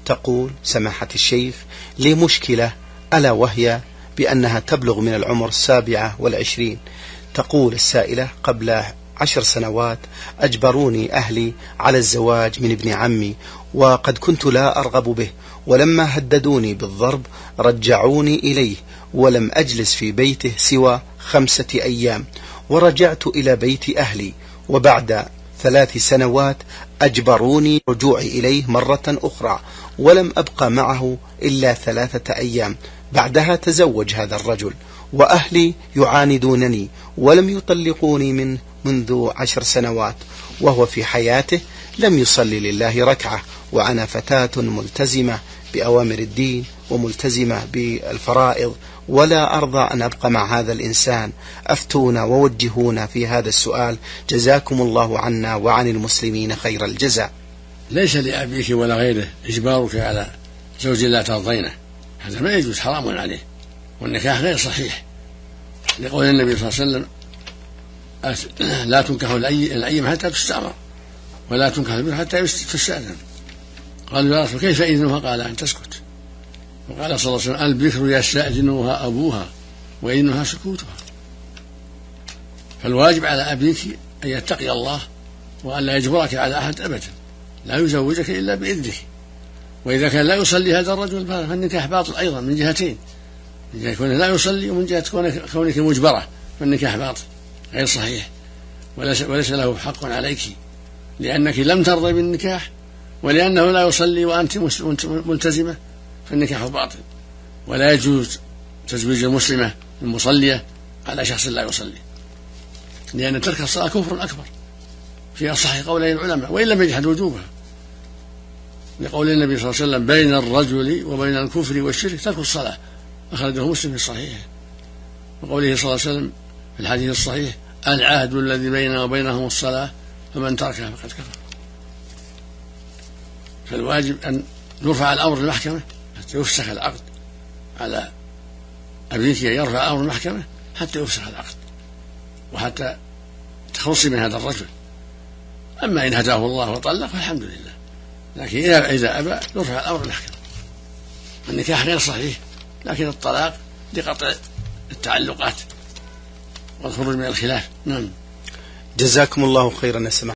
تقول: سماحة الشيخ، لي مشكلة، ألا وهي بأنها تبلغ من العمر 27. تقول السائلة: قبل 10 سنوات أجبروني أهلي على الزواج من ابن عمي، وقد كنت لا أرغب به، ولما هددوني بالضرب رجعوني إليه، ولم أجلس في بيته سوى 5 أيام، ورجعت إلى بيت أهلي، وبعد 3 سنوات أجبروني رجوعي إليه مرة أخرى، ولم أبقى معه إلا 3 أيام. بعدها تزوج هذا الرجل، وأهلي يعاندونني ولم يطلقوني منذ 10 سنوات، وهو في حياته لم يصلي لله ركعة، وأنا فتاة ملتزمة بأوامر الدين وملتزمة بالفرائض، ولا أرضى أن أبقى مع هذا الإنسان. أفتونا ووجهونا في هذا السؤال، جزاكم الله عنا وعن المسلمين خير الجزاء. ليس لأبيك ولا غيره إجبارك على زوج لا ترضينه، هذا ما يجوز، حرام عليه، والنكاح غير صحيح، لقول النبي صلى الله عليه وسلم: لا تنكح الأيم حتى تستأمر، ولا تنكح البكر حتى تستأذن. قالوا: يا رسول كيف إذنها؟ قال: أن تسكت. وقال صلى الله عليه وسلم: البكر يستأذنها أبوها وإذنها سكوتها. فالواجب على أبيك أن يتقي الله، وأن لا يجبرك على أحد أبدا، لا يزوجك إلا بإذنه. وإذا كان لا يصلي هذا الرجل فالنكاح باطل أيضا من جهتين، من جهة كونه لا يصلي، ومن جهة كونك مجبرة، فالنكاح باطل غير صحيح، وليس له حق عليك، لأنك لم ترضي بالنكاح، ولأنه لا يصلي وأنت ملتزمة، فالنكاح باطل. ولا يجوز تزويج المسلمة المصلية على شخص لا يصلي، لأن ترك الصلاة كفر أكبر في أصح قولي العلماء، وإن لم يجحد وجوبها، لقول النبي صلى الله عليه وسلم: بين الرجل وبين الكفر والشرك ترك الصلاة، أخرجه مسلم في صحيحه. وقوله صلى الله عليه وسلم في الحديث الصحيح: العهد الذي بيننا وبينهم الصلاة، فمن تركها فقد كفر. فالواجب أن يرفع الأمر للمحكمة حتى يفسخ العقد على أبيك، يرفع الأمر للمحكمة حتى يفسخ العقد، وحتى تخلصي من هذا الرجل. أما إن هداه الله وطلق فالحمد لله، لكن إذا أبى يرفع الأمر للمحكمة. النكاح غير صحيح، لكن الطلاق لقطع التعلقات والخروج من الخلاف. نعم. جزاكم الله خيرا.